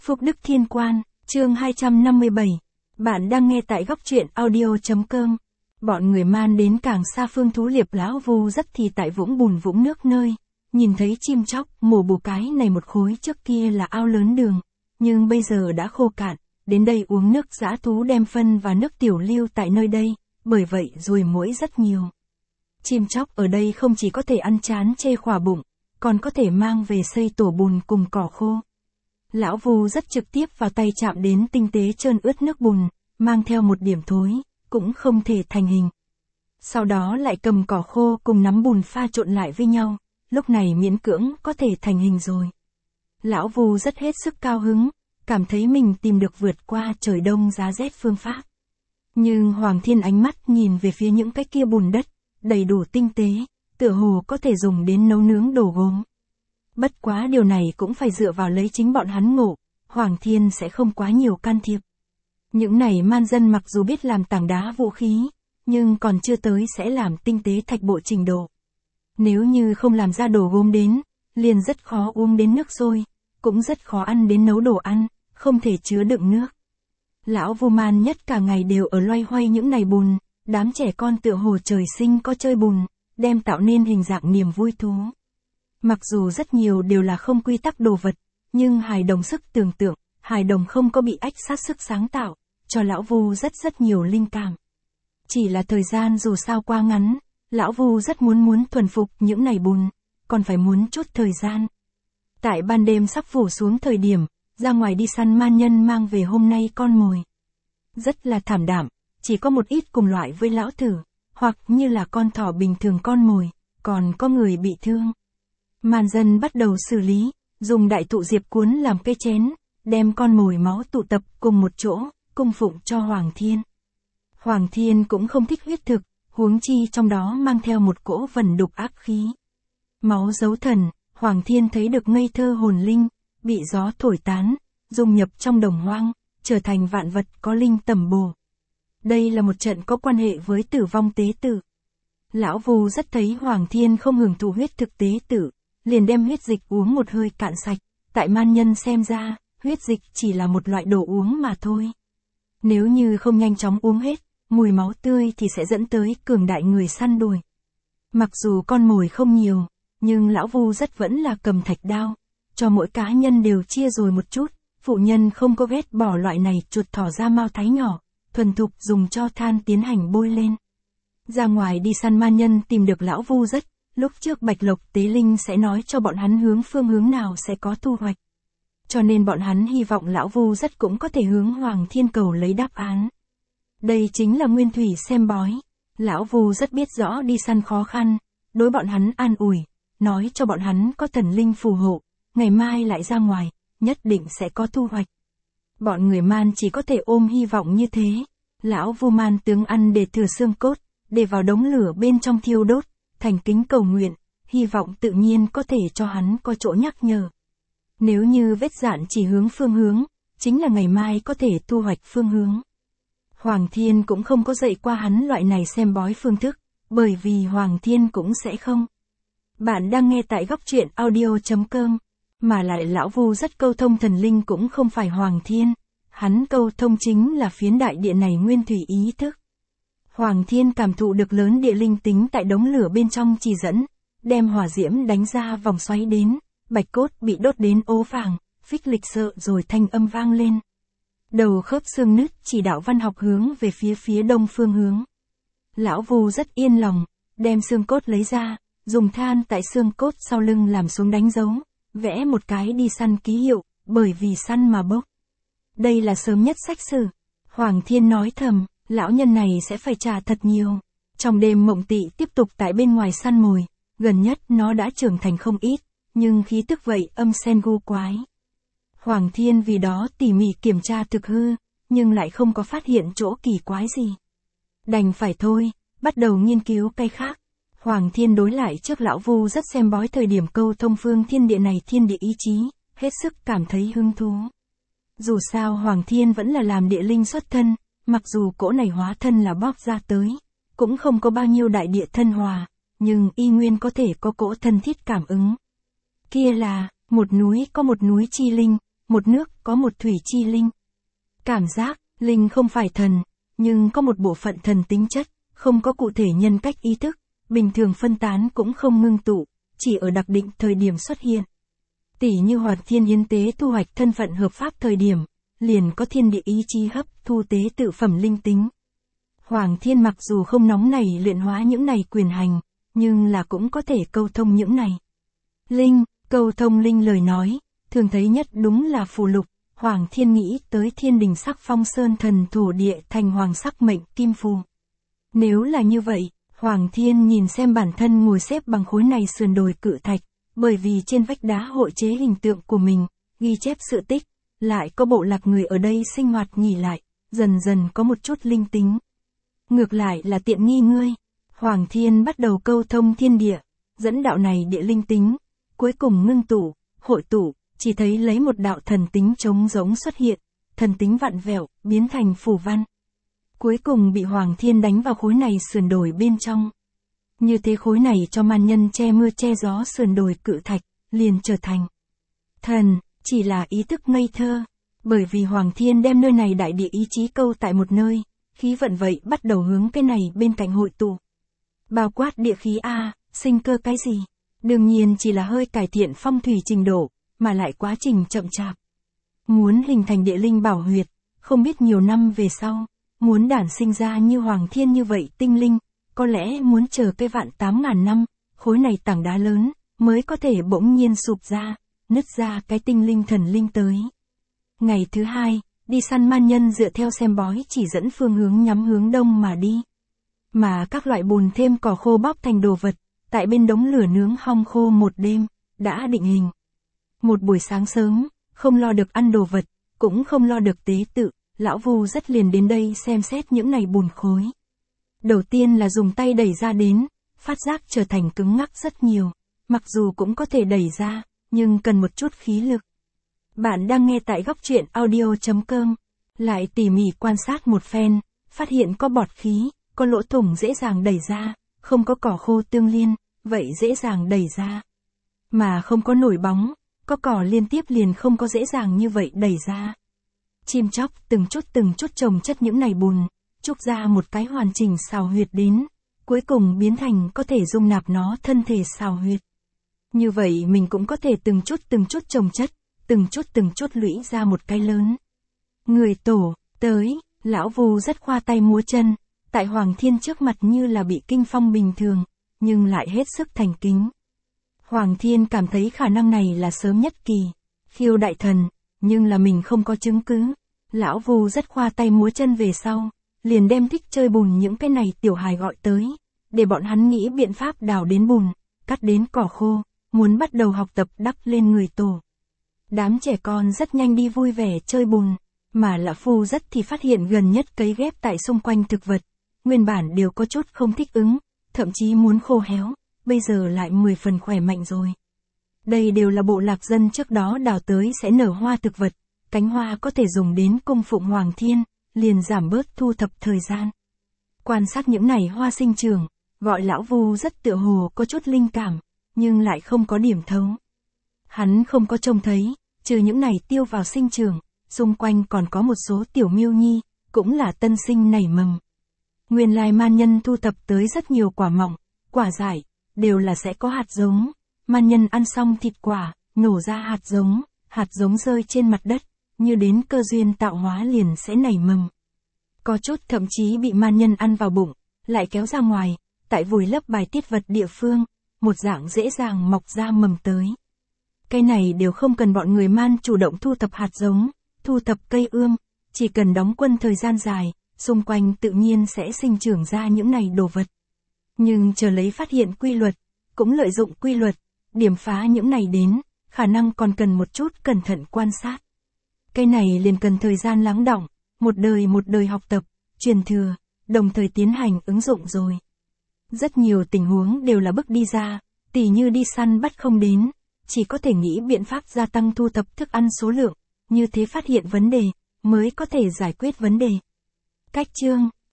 Phúc Đức Thiên Quan, chương 257. Bạn đang nghe tại góc truyện audio.com. Bọn người man đến càng xa Phương Thú Liệp lão Vu rất thì tại vũng bùn vũng nước nơi. Nhìn thấy chim chóc, mổ bù cái này một khối trước kia là ao lớn đường. Nhưng bây giờ đã khô cạn, đến đây uống nước dã thú đem phân và nước tiểu lưu tại nơi đây, bởi vậy ruồi muỗi rất nhiều. Chim chóc ở đây không chỉ có thể ăn chán chê khỏa bụng, còn có thể mang về xây tổ bùn cùng cỏ khô. Lão Vu rất trực tiếp vào tay chạm đến tinh tế trơn ướt nước bùn, mang theo một điểm thối, cũng không thể thành hình. Sau đó lại cầm cỏ khô cùng nắm bùn pha trộn lại với nhau, lúc này miễn cưỡng có thể thành hình rồi. Lão Vu rất hết sức cao hứng, cảm thấy mình tìm được vượt qua trời đông giá rét phương pháp. Nhưng Hoàng Thiên ánh mắt nhìn về phía những cái kia bùn đất, đầy đủ tinh tế, tựa hồ có thể dùng đến nấu nướng đồ gốm. Bất quá điều này cũng phải dựa vào lấy chính bọn hắn ngộ, Hoàng Thiên sẽ không quá nhiều can thiệp. Những này man dân mặc dù biết làm tảng đá vũ khí, nhưng còn chưa tới sẽ làm tinh tế thạch bộ trình độ. Nếu như không làm ra đồ gốm đến, liền rất khó uống đến nước sôi, cũng rất khó ăn đến nấu đồ ăn, không thể chứa đựng nước. Lão Vu man nhất cả ngày đều ở loay hoay những này bùn, đám trẻ con tựa hồ trời sinh có chơi bùn, đem tạo nên hình dạng niềm vui thú. Mặc dù rất nhiều đều là không quy tắc đồ vật, nhưng hài đồng sức tưởng tượng, hài đồng không có bị ách sát sức sáng tạo, cho lão Vu rất nhiều linh cảm. Chỉ là thời gian dù sao qua ngắn, lão Vu rất muốn thuần phục những này bùn, còn phải muốn chút thời gian. Tại ban đêm sắp phủ xuống thời điểm, ra ngoài đi săn man nhân mang về hôm nay con mồi. Rất là thảm đạm, chỉ có một ít cùng loại với lão thử, hoặc như là con thỏ bình thường con mồi, còn có người bị thương. Man dân bắt đầu xử lý, dùng đại thụ diệp cuốn làm cây chén, đem con mồi máu tụ tập cùng một chỗ, cung phụng cho Hoàng Thiên. Hoàng Thiên cũng không thích huyết thực, huống chi trong đó mang theo một cỗ vẩn đục ác khí. Máu dấu thần, Hoàng Thiên thấy được ngây thơ hồn linh, bị gió thổi tán, dung nhập trong đồng hoang, trở thành vạn vật có linh tầm bổ. Đây là một trận có quan hệ với tử vong tế tử. Lão Vu rất thấy Hoàng Thiên không hưởng thụ huyết thực tế tử, liền đem huyết dịch uống một hơi cạn sạch, tại man nhân xem ra, huyết dịch chỉ là một loại đồ uống mà thôi. Nếu như không nhanh chóng uống hết, mùi máu tươi thì sẽ dẫn tới cường đại người săn đuổi. Mặc dù con mồi không nhiều, nhưng lão Vu rất vẫn là cầm thạch đao, cho mỗi cá nhân đều chia rồi một chút, phụ nhân không có ghét bỏ loại này chuột thỏ da mao thái nhỏ, thuần thục dùng cho than tiến hành bôi lên. Ra ngoài đi săn man nhân tìm được lão Vu rất, lúc trước Bạch Lộc Tế Linh sẽ nói cho bọn hắn phương hướng nào sẽ có thu hoạch. Cho nên bọn hắn hy vọng lão Vu rất cũng có thể hướng Hoàng Thiên cầu lấy đáp án. Đây chính là nguyên thủy xem bói. Lão Vu rất biết rõ đi săn khó khăn, đối bọn hắn an ủi, nói cho bọn hắn có thần linh phù hộ, ngày mai lại ra ngoài, nhất định sẽ có thu hoạch. Bọn người man chỉ có thể ôm hy vọng như thế. Lão Vu man tướng ăn để thừa xương cốt, để vào đống lửa bên trong thiêu đốt, thành kính cầu nguyện, hy vọng tự nhiên có thể cho hắn có chỗ nhắc nhở. Nếu như vết dạn chỉ hướng phương hướng, chính là ngày mai có thể thu hoạch phương hướng. Hoàng Thiên cũng không có dạy qua hắn loại này xem bói phương thức, bởi vì Hoàng Thiên cũng sẽ không. Bạn đang nghe tại góc truyện audio.com, mà lại lão Vu rất câu thông thần linh cũng không phải Hoàng Thiên, hắn câu thông chính là phiến đại địa này nguyên thủy ý thức. Hoàng Thiên cảm thụ được lớn địa linh tính tại đống lửa bên trong chỉ dẫn, đem hỏa diễm đánh ra vòng xoáy đến, bạch cốt bị đốt đến ố vàng, phích lịch sợ rồi thanh âm vang lên. Đầu khớp xương nứt chỉ đạo văn học hướng về phía đông phương hướng. Lão Vu rất yên lòng, đem xương cốt lấy ra, dùng than tại xương cốt sau lưng làm xuống đánh dấu, vẽ một cái đi săn ký hiệu, bởi vì săn mà bốc. Đây là sớm nhất sách sử. Hoàng Thiên nói thầm, lão nhân này sẽ phải trả thật nhiều. Trong đêm Mộng Tị tiếp tục tại bên ngoài săn mồi, gần nhất nó đã trưởng thành không ít, nhưng khí tức vậy âm sen gu quái. Hoàng Thiên vì đó tỉ mỉ kiểm tra thực hư, nhưng lại không có phát hiện chỗ kỳ quái gì. Đành phải thôi, bắt đầu nghiên cứu cái khác. Hoàng Thiên đối lại trước lão Vu rất xem bói thời điểm câu thông phương thiên địa này thiên địa ý chí, hết sức cảm thấy hứng thú. Dù sao Hoàng Thiên vẫn là làm địa linh xuất thân, mặc dù cỗ này hóa thân là bóp ra tới, cũng không có bao nhiêu đại địa thân hòa, nhưng y nguyên có thể có cỗ thân thiết cảm ứng. Kia là, một núi có một núi chi linh, một nước có một thủy chi linh. Cảm giác, linh không phải thần, nhưng có một bộ phận thần tính chất, không có cụ thể nhân cách ý thức, bình thường phân tán cũng không ngưng tụ, chỉ ở đặc định thời điểm xuất hiện. Tỉ như Hoạt Thiên hiến tế thu hoạch thân phận hợp pháp thời điểm, liền có thiên địa ý chí hấp thu tế tự phẩm linh tính. Hoàng Thiên mặc dù không nóng nảy luyện hóa những này quyền hành, nhưng là cũng có thể câu thông những này. Linh, câu thông linh lời nói, thường thấy nhất đúng là phù lục. Hoàng Thiên nghĩ tới thiên đình sắc phong sơn thần thổ địa thành hoàng sắc mệnh kim phù. Nếu là như vậy, Hoàng Thiên nhìn xem bản thân ngồi xếp bằng khối này sườn đồi cự thạch, bởi vì trên vách đá hội chế hình tượng của mình, ghi chép sự tích, lại có bộ lạc người ở đây sinh hoạt nghỉ lại, dần dần có một chút linh tính. Ngược lại là tiện nghi ngươi. Hoàng Thiên bắt đầu câu thông thiên địa, dẫn đạo này địa linh tính, cuối cùng ngưng tụ, hội tụ, chỉ thấy lấy một đạo thần tính trống rỗng xuất hiện, thần tính vặn vẹo, biến thành phù văn. Cuối cùng bị Hoàng Thiên đánh vào khối này sườn đồi bên trong. Như thế khối này cho man nhân che mưa che gió sườn đồi cự thạch, liền trở thành thần, chỉ là ý thức ngây thơ. Bởi vì Hoàng Thiên đem nơi này đại địa ý chí câu tại một nơi, khí vận vậy bắt đầu hướng cái này bên cạnh hội tụ. Bao quát địa khí A, sinh cơ cái gì? Đương nhiên chỉ là hơi cải thiện phong thủy trình độ, mà lại quá trình chậm chạp. Muốn hình thành địa linh bảo huyệt, không biết nhiều năm về sau, muốn đản sinh ra như Hoàng Thiên như vậy tinh linh, có lẽ muốn chờ cái vạn 8.000 năm, khối này tảng đá lớn, mới có thể bỗng nhiên sụp ra, nứt ra cái tinh linh thần linh tới. Ngày thứ hai, đi săn man nhân dựa theo xem bói chỉ dẫn phương hướng nhắm hướng đông mà đi. Mà các loại bùn thêm cỏ khô bóp thành đồ vật, tại bên đống lửa nướng hong khô một đêm, đã định hình. Một buổi sáng sớm, không lo được ăn đồ vật, cũng không lo được tế tự, lão Vu rất liền đến đây xem xét những này bùn khối. Đầu tiên là dùng tay đẩy ra đến, phát giác trở thành cứng ngắc rất nhiều, mặc dù cũng có thể đẩy ra, nhưng cần một chút khí lực. Bạn đang nghe tại góc truyện audio.com, lại tỉ mỉ quan sát một phen, phát hiện có bọt khí, có lỗ thủng dễ dàng đẩy ra, không có cỏ khô tương liên, vậy dễ dàng đẩy ra. Mà không có nổi bóng, có cỏ liên tiếp liền không có dễ dàng như vậy đẩy ra. Chim chóc từng chút chồng chất những này bùn, trúc ra một cái hoàn chỉnh xào huyệt đến, cuối cùng biến thành có thể dung nạp nó thân thể xào huyệt. Như vậy mình cũng có thể từng chút chồng chất, từng chút lũy ra một cái lớn. Người tổ, tới, lão Vu rất khoa tay múa chân, tại Hoàng Thiên trước mặt như là bị kinh phong bình thường, nhưng lại hết sức thành kính. Hoàng Thiên cảm thấy khả năng này là sớm nhất kỳ, khiêu đại thần, nhưng là mình không có chứng cứ. Lão Vu rất khoa tay múa chân về sau, liền đem thích chơi bùn những cái này tiểu hài gọi tới, để bọn hắn nghĩ biện pháp đào đến bùn, cắt đến cỏ khô, muốn bắt đầu học tập đắp lên người tổ. Đám trẻ con rất nhanh đi vui vẻ chơi bùn, mà lão Phu rất thì phát hiện gần nhất cấy ghép tại xung quanh thực vật, nguyên bản đều có chút không thích ứng, thậm chí muốn khô héo, bây giờ lại 10 phần khỏe mạnh rồi. Đây đều là bộ lạc dân trước đó đào tới sẽ nở hoa thực vật, cánh hoa có thể dùng đến cung phụng Hoàng Thiên, liền giảm bớt thu thập thời gian. Quan sát những này hoa sinh trưởng, gọi lão Vu rất tựa hồ có chút linh cảm, nhưng lại không có điểm thấu. Hắn không có trông thấy, trừ những này tiêu vào sinh trưởng, xung quanh còn có một số tiểu miêu nhi, cũng là tân sinh nảy mầm. Nguyên lai man nhân thu thập tới rất nhiều quả mọng, quả dại, đều là sẽ có hạt giống. Man nhân ăn xong thịt quả, nổ ra hạt giống rơi trên mặt đất, như đến cơ duyên tạo hóa liền sẽ nảy mầm. Có chút thậm chí bị man nhân ăn vào bụng, lại kéo ra ngoài, tại vùi lấp bài tiết vật địa phương, một dạng dễ dàng mọc ra mầm tới. Cái này đều không cần bọn người man chủ động thu thập hạt giống, thu thập cây ươm, chỉ cần đóng quân thời gian dài, xung quanh tự nhiên sẽ sinh trưởng ra những này đồ vật. Nhưng chờ lấy phát hiện quy luật, cũng lợi dụng quy luật, điểm phá những này đến, khả năng còn cần một chút cẩn thận quan sát. Cái này liền cần thời gian lắng đọng, một đời học tập, truyền thừa, đồng thời tiến hành ứng dụng rồi. Rất nhiều tình huống đều là bước đi ra, tỉ như đi săn bắt không đến, chỉ có thể nghĩ biện pháp gia tăng thu thập thức ăn số lượng, như thế phát hiện vấn đề, mới có thể giải quyết vấn đề. Cách chương